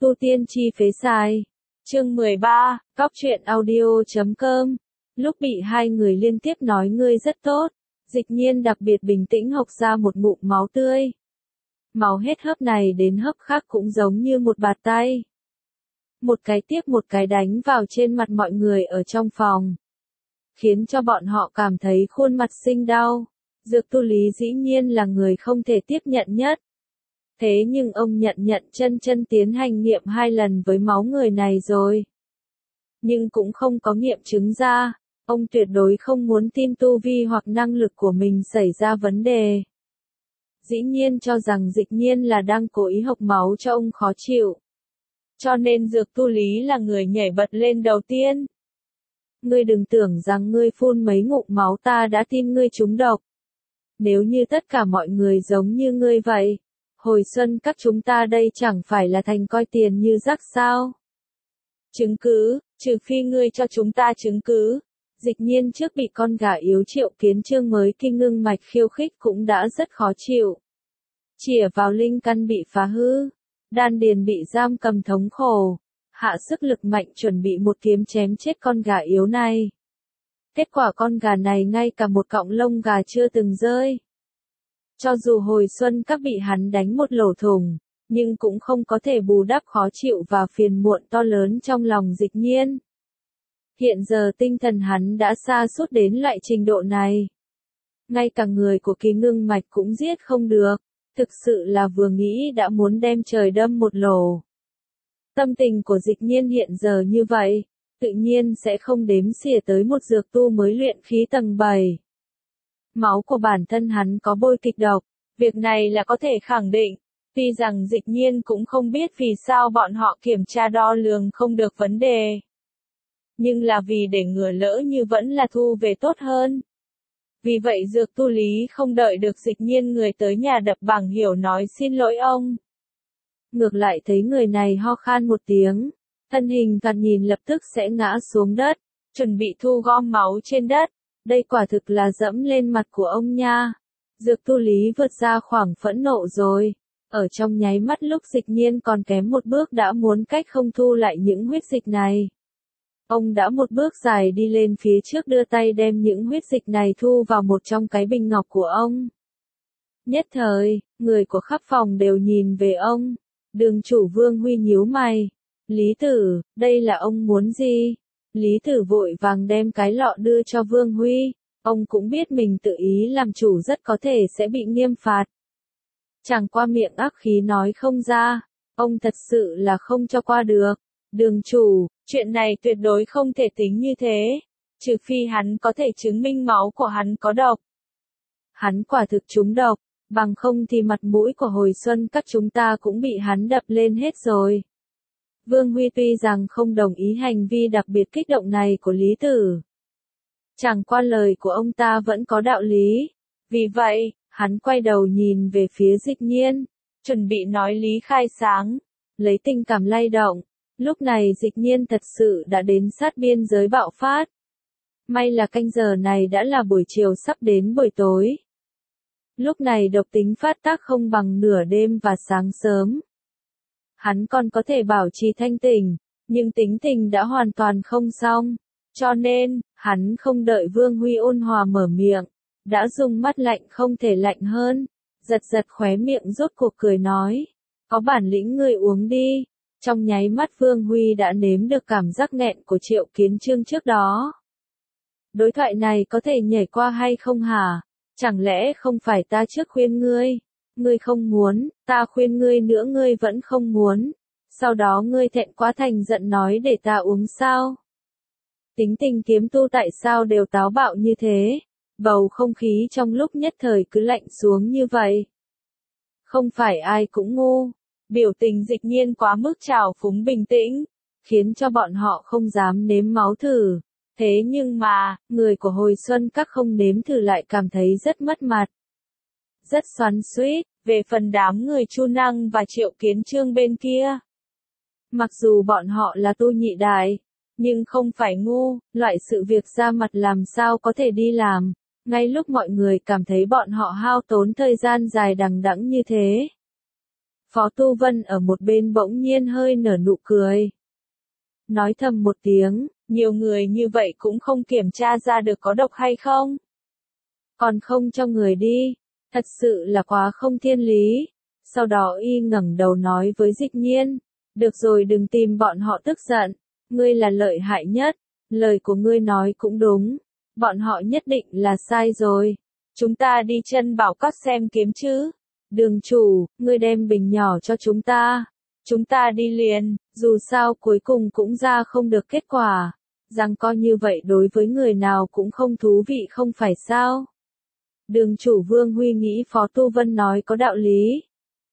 Tu tiên chi phế sai. Chương 13, Cóc truyện audio.com. Lúc bị hai người liên tiếp nói ngươi rất tốt, Dịch Nhiên đặc biệt bình tĩnh hộc ra một ngụm máu tươi. Máu hết hớp này đến hớp khác cũng giống như một bạt tay. Một cái tiếp một cái đánh vào trên mặt mọi người ở trong phòng, khiến cho bọn họ cảm thấy khuôn mặt sinh đau. Dược Tu Lý dĩ nhiên là người không thể tiếp nhận nhất. Thế nhưng ông nhận chân tiến hành nghiệm 2 lần với máu người này rồi. Nhưng cũng không có nghiệm chứng ra, ông tuyệt đối không muốn tin tu vi hoặc năng lực của mình xảy ra vấn đề. Dĩ nhiên cho rằng Dịch Nhiên là đang cố ý hộc máu cho ông khó chịu. Cho nên Dược Tu Lý là người nhảy bật lên đầu tiên. Ngươi đừng tưởng rằng ngươi phun mấy ngụm máu ta đã tin ngươi trúng độc. Nếu như tất cả mọi người giống như ngươi vậy, hồi xuân các chúng ta đây chẳng phải là thành coi tiền như rác sao? Chứng cứ, trừ phi ngươi cho chúng ta chứng cứ. Dịch Nhiên trước bị con gà yếu Triệu Kiến Chương mới kinh ngưng mạch khiêu khích cũng đã rất khó chịu. Chĩa vào linh căn bị phá hư, đan điền bị giam cầm thống khổ, hạ sức lực mạnh chuẩn bị một kiếm chém chết con gà yếu này. Kết quả con gà này ngay cả một cọng lông gà chưa từng rơi. Cho dù hồi xuân các bị hắn đánh một lỗ thủng, nhưng cũng không có thể bù đắp khó chịu và phiền muộn to lớn trong lòng Dịch Nhiên. Hiện giờ tinh thần hắn đã sa sút đến loại trình độ này. Ngay cả người của Kỳ Ngưng Mạch cũng giết không được, thực sự là vừa nghĩ đã muốn đem trời đâm một lỗ. Tâm tình của Dịch Nhiên hiện giờ như vậy, tự nhiên sẽ không đếm xỉa tới một dược tu mới luyện khí tầng 7. Máu của bản thân hắn có bôi kịch độc, việc này là có thể khẳng định. Tuy rằng Dịch Nhiên cũng không biết vì sao bọn họ kiểm tra đo lường không được vấn đề. Nhưng là vì để ngừa lỡ như vẫn là thu về tốt hơn. Vì vậy Dược Tu Lý không đợi được Dịch Nhiên người tới nhà đập bảng hiểu nói xin lỗi ông. Ngược lại thấy người này ho khan một tiếng, thân hình thoạt nhìn lập tức sẽ ngã xuống đất, chuẩn bị thu gom máu trên đất. Đây quả thực là dẫm lên mặt của ông nha. Dược Tu Lý vượt ra khoảng phẫn nộ rồi. Ở trong nháy mắt lúc Dịch Nhiên còn kém một bước đã muốn cách không thu lại những huyết dịch này. Ông đã một bước dài đi lên phía trước đưa tay đem những huyết dịch này thu vào một trong cái bình ngọc của ông. Nhất thời, người của khắp phòng đều nhìn về ông. Đường chủ Vương Huy nhíu mày. Lý Tử, đây là ông muốn gì? Lý Tử vội vàng đem cái lọ đưa cho Vương Huy. Ông cũng biết mình tự ý làm chủ rất có thể sẽ bị nghiêm phạt. Chẳng qua miệng ác khí nói không ra. Ông thật sự là không cho qua được. Đường chủ, chuyện này tuyệt đối không thể tính như thế. Trừ phi hắn có thể chứng minh máu của hắn có độc. Hắn quả thực trúng độc, bằng không thì mặt mũi của hồi xuân các chúng ta cũng bị hắn đập lên hết rồi. Vương Huy tuy rằng không đồng ý hành vi đặc biệt kích động này của Lý Tử. Chẳng qua lời của ông ta vẫn có đạo lý. Vì vậy, hắn quay đầu nhìn về phía Dịch Nhiên, chuẩn bị nói lý khai sáng, lấy tình cảm lay động. Lúc này Dịch Nhiên thật sự đã đến sát biên giới bạo phát. May là canh giờ này đã là buổi chiều sắp đến buổi tối. Lúc này độc tính phát tác không bằng nửa đêm và sáng sớm. Hắn còn có thể bảo trì thanh tỉnh, nhưng tính tình đã hoàn toàn không xong. Cho nên, hắn không đợi Vương Huy ôn hòa mở miệng, đã dùng mắt lạnh không thể lạnh hơn, giật khóe miệng rốt cuộc cười nói. Có bản lĩnh ngươi uống đi. Trong nháy mắt Vương Huy đã nếm được cảm giác nghẹn của Triệu Kiến Chương trước đó. Đối thoại này có thể nhảy qua hay không hả? Chẳng lẽ không phải ta trước khuyên ngươi? Ngươi không muốn, ta khuyên ngươi nữa ngươi vẫn không muốn. Sau đó ngươi thẹn quá thành giận nói để ta uống sao? Tính tình kiếm tu tại sao đều táo bạo như thế? Bầu không khí trong lúc nhất thời cứ lạnh xuống như vậy. Không phải ai cũng ngu. Biểu tình Dịch Nhiên quá mức trào phúng bình tĩnh, khiến cho bọn họ không dám nếm máu thử. Thế nhưng mà, người của hồi xuân các không nếm thử lại cảm thấy rất mất mặt. Rất xoắn xuýt, về phần đám người Chu Năng và Triệu Kiến Chương bên kia. Mặc dù bọn họ là tu nhị đại, nhưng không phải ngu, loại sự việc ra mặt làm sao có thể đi làm, ngay lúc mọi người cảm thấy bọn họ hao tốn thời gian dài đằng đẵng như thế. Phó Tu Vân ở một bên bỗng nhiên hơi nở nụ cười. Nói thầm một tiếng, nhiều người như vậy cũng không kiểm tra ra được có độc hay không. Còn không cho người đi, thật sự là quá không thiên lý. Sau đó y ngẩng đầu nói với Dịch Nhiên, được rồi đừng tìm bọn họ tức giận, ngươi là lợi hại nhất, lời của ngươi nói cũng đúng, bọn họ nhất định là sai rồi. Chúng ta đi chân bảo các xem kiếm chứ. Đường chủ, ngươi đem bình nhỏ cho chúng ta đi liền, dù sao cuối cùng cũng ra không được kết quả. Rằng coi như vậy đối với người nào cũng không thú vị không phải sao. Đường chủ Vương Huy nghĩ Phó Tu Vân nói có đạo lý.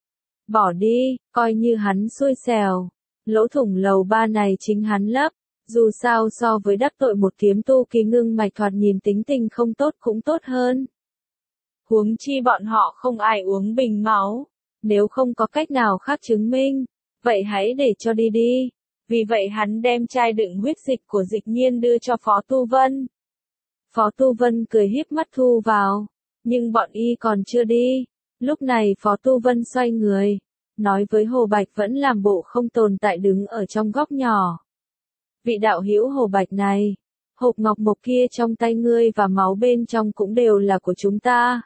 Bỏ đi, coi như hắn xui xẻo. Lỗ thủng lầu 3 này chính hắn lấp. Dù sao so với đắc tội một kiếm tu Kỳ Ngưng Mạch thoạt nhìn tính tình không tốt cũng tốt hơn. Huống chi bọn họ không ai uống bình máu. Nếu không có cách nào khác chứng minh, vậy hãy để cho đi đi. Vì vậy hắn đem chai đựng huyết dịch của Dịch Nhiên đưa cho Phó Tu Vân. Phó Tu Vân cười híp mắt thu vào. Nhưng bọn y còn chưa đi. Lúc này Phó Tu Vân xoay người. Nói với Hồ Bạch vẫn làm bộ không tồn tại đứng ở trong góc nhỏ. Vị đạo hữu Hồ Bạch này. Hộp ngọc mộc kia trong tay ngươi và máu bên trong cũng đều là của chúng ta.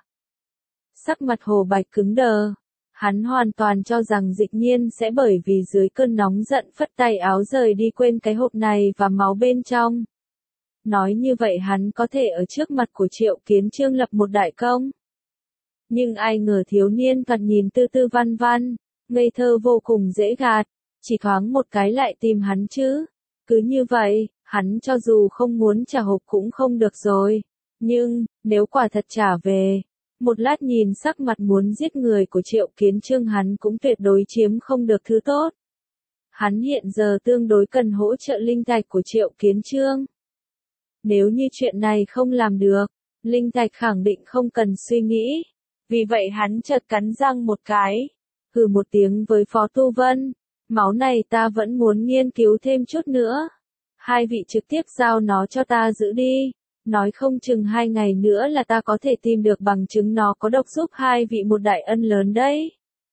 Sắc mặt Hồ Bạch cứng đờ. Hắn hoàn toàn cho rằng Dịch Nhiên sẽ bởi vì dưới cơn nóng giận phất tay áo rời đi quên cái hộp này và máu bên trong. Nói như vậy hắn có thể ở trước mặt của Triệu Kiến Chương lập một đại công. Nhưng ai ngờ thiếu niên thoạt nhìn tư tư văn văn, ngây thơ vô cùng dễ gạt, chỉ thoáng một cái lại tìm hắn chứ. Cứ như vậy, hắn cho dù không muốn trả hộp cũng không được rồi. Nhưng, nếu quả thật trả về, một lát nhìn sắc mặt muốn giết người của Triệu Kiến Chương hắn cũng tuyệt đối chiếm không được thứ tốt. Hắn hiện giờ tương đối cần hỗ trợ linh thạch của Triệu Kiến Chương. Nếu như chuyện này không làm được, linh thạch khẳng định không cần suy nghĩ. Vì vậy hắn chợt cắn răng một cái, hừ một tiếng với Phó Tu Vân, máu này ta vẫn muốn nghiên cứu thêm chút nữa. Hai vị trực tiếp giao nó cho ta giữ đi. Nói không chừng 2 ngày nữa là ta có thể tìm được bằng chứng nó có độc giúp hai vị một đại ân lớn đấy.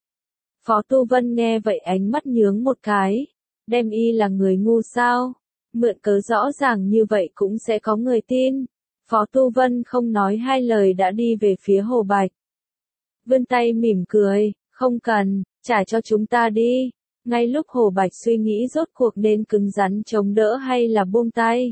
Phó Tu Vân nghe vậy ánh mắt nhướng một cái. Đem y là người ngu sao? Mượn cớ rõ ràng như vậy cũng sẽ có người tin. Phó Tu Vân không nói hai lời đã đi về phía Hồ Bạch. Vươn tay mỉm cười, không cần, trả cho chúng ta đi. Ngay lúc Hồ Bạch suy nghĩ rốt cuộc nên cứng rắn chống đỡ hay là buông tay.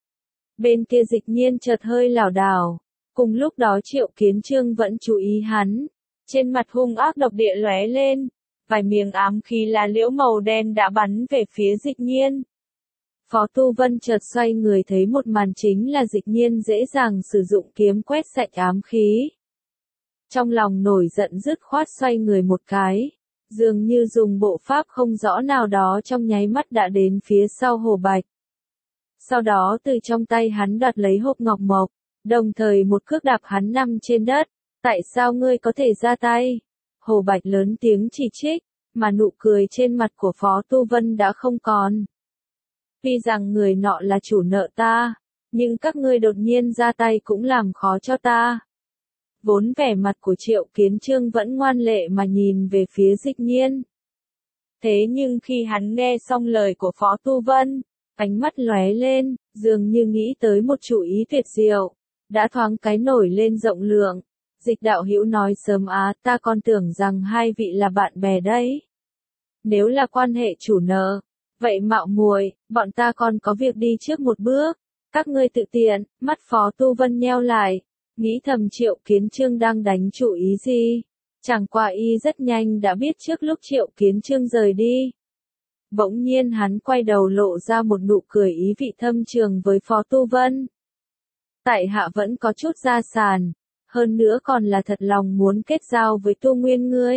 Bên kia Dịch Nhiên chợt hơi lảo đảo. Cùng lúc đó Triệu Kiến Chương vẫn chú ý hắn. Trên mặt hung ác độc địa lóe lên. Vài miếng ám khí lá liễu màu đen đã bắn về phía Dịch Nhiên. Phó Tu Vân chợt xoay người thấy một màn chính là Dịch Nhiên dễ dàng sử dụng kiếm quét sạch ám khí. Trong lòng nổi giận dứt khoát xoay người một cái. Dường như dùng bộ pháp không rõ nào đó trong nháy mắt đã đến phía sau Hồ Bạch. Sau đó từ trong tay hắn đoạt lấy hộp ngọc mộc, đồng thời một cước đạp hắn nằm trên đất. Tại sao ngươi có thể ra tay? Hồ Bạch lớn tiếng chỉ trích, mà nụ cười trên mặt của Phó Tu Vân đã không còn. Vì rằng người nọ là chủ nợ ta, nhưng các ngươi đột nhiên ra tay cũng làm khó cho ta. Vốn vẻ mặt của Triệu Kiến Chương vẫn ngoan lệ mà nhìn về phía Dịch Nhiên. Thế nhưng khi hắn nghe xong lời của Phó Tu Vân, ánh mắt lóe lên, dường như nghĩ tới một chủ ý tuyệt diệu, đã thoáng cái nổi lên rộng lượng. Dịch đạo hữu nói sớm ta còn tưởng rằng hai vị là bạn bè đấy. Nếu là quan hệ chủ nợ, vậy mạo muội, bọn ta còn có việc đi trước một bước. Các ngươi tự tiện, mắt Phó Tu Vân nheo lại, nghĩ thầm Triệu Kiến Chương đang đánh chủ ý gì. Chẳng qua y rất nhanh đã biết trước lúc Triệu Kiến Chương rời đi. Bỗng nhiên hắn quay đầu lộ ra một nụ cười ý vị thâm trường với Phó Tu Vân. Tại hạ vẫn có chút gia sản, hơn nữa còn là thật lòng muốn kết giao với Tu Nguyên ngươi.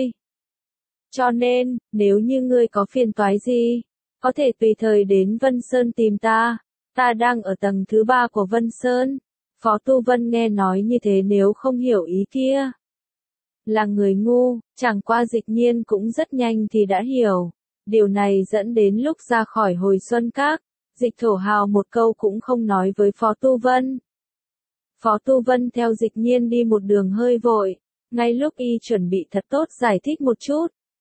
Cho nên, nếu như ngươi có phiền toái gì, có thể tùy thời đến Vân Sơn tìm ta. Ta đang ở tầng thứ 3 của Vân Sơn. Phó Tu Vân nghe nói như thế nếu không hiểu ý kia. Là người ngu, chẳng qua Dịch Nhiên cũng rất nhanh thì đã hiểu. Điều này dẫn đến lúc ra khỏi Hồi Xuân Các, Dịch Thổ Hào một câu cũng không nói với Phó Tu Vân. Phó Tu Vân theo Dịch Nhiên đi một đường hơi vội. Ngay lúc y chuẩn bị thật tốt giải thích một chút,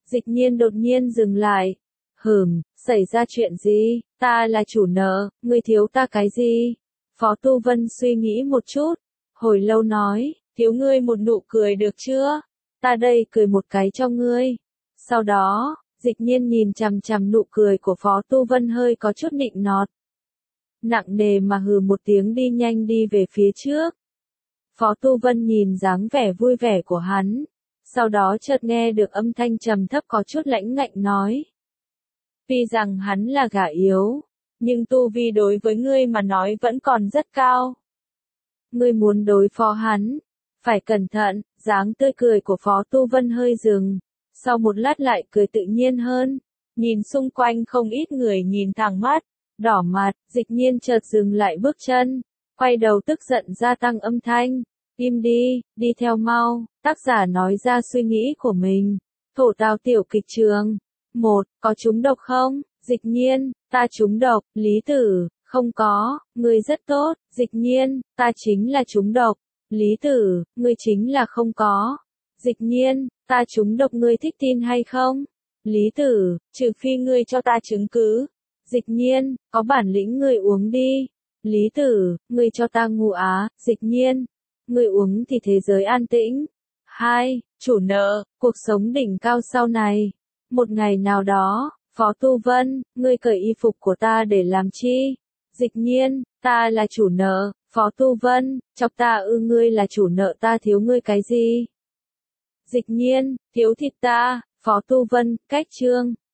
Dịch nhiên đột nhiên dừng lại. Xảy ra chuyện gì? Ta là chủ nợ, ngươi thiếu ta cái gì? Phó Tu Vân suy nghĩ một chút, hồi lâu nói, thiếu ngươi một nụ cười được chưa? Ta đây cười một cái cho ngươi. Sau đó, dịch nhiên nhìn chằm chằm nụ cười của Phó Tu Vân hơi có chút nịnh nọt. Nặng nề mà hừ một tiếng đi nhanh đi về phía trước. Phó Tu Vân nhìn dáng vẻ vui vẻ của hắn, sau đó chợt nghe được âm thanh trầm thấp có chút lãnh ngạnh nói. Tuy rằng hắn là gà yếu, nhưng tu vi đối với ngươi mà nói vẫn còn rất cao. Ngươi muốn đối phó hắn, phải cẩn thận. Dáng tươi cười của Phó Tu Vân hơi dừng, sau một lát lại cười tự nhiên hơn, nhìn xung quanh không ít người nhìn thẳng mắt, đỏ mặt, dịch nhiên chợt dừng lại bước chân, quay đầu tức giận gia tăng âm thanh, im đi, đi theo mau, tác giả nói ra suy nghĩ của mình. Thổ Tào tiểu kịch trường. 1. Có trúng độc không? Dịch nhiên, ta trúng độc. Lý Tử, không có, ngươi rất tốt. Dịch nhiên, ta chính là trúng độc. Lý Tử, ngươi chính là không có. Dịch nhiên, ta trúng độc, ngươi thích tin hay không? Lý Tử, trừ phi ngươi cho ta chứng cứ. Dịch nhiên, có bản lĩnh ngươi uống đi. Lý Tử, ngươi cho ta ngu á. Dịch nhiên, ngươi uống thì thế giới an tĩnh. 2. Chủ nợ, cuộc sống đỉnh cao sau này. Một ngày nào đó, Phó Tu Vân, ngươi cởi y phục của ta để làm chi? Dịch nhiên, ta là chủ nợ. Phó Tu Vân, chọc ta ngươi là chủ nợ, ta thiếu ngươi cái gì? Dịch nhiên, thiếu thịt ta. Phó Tu Vân, cách chương.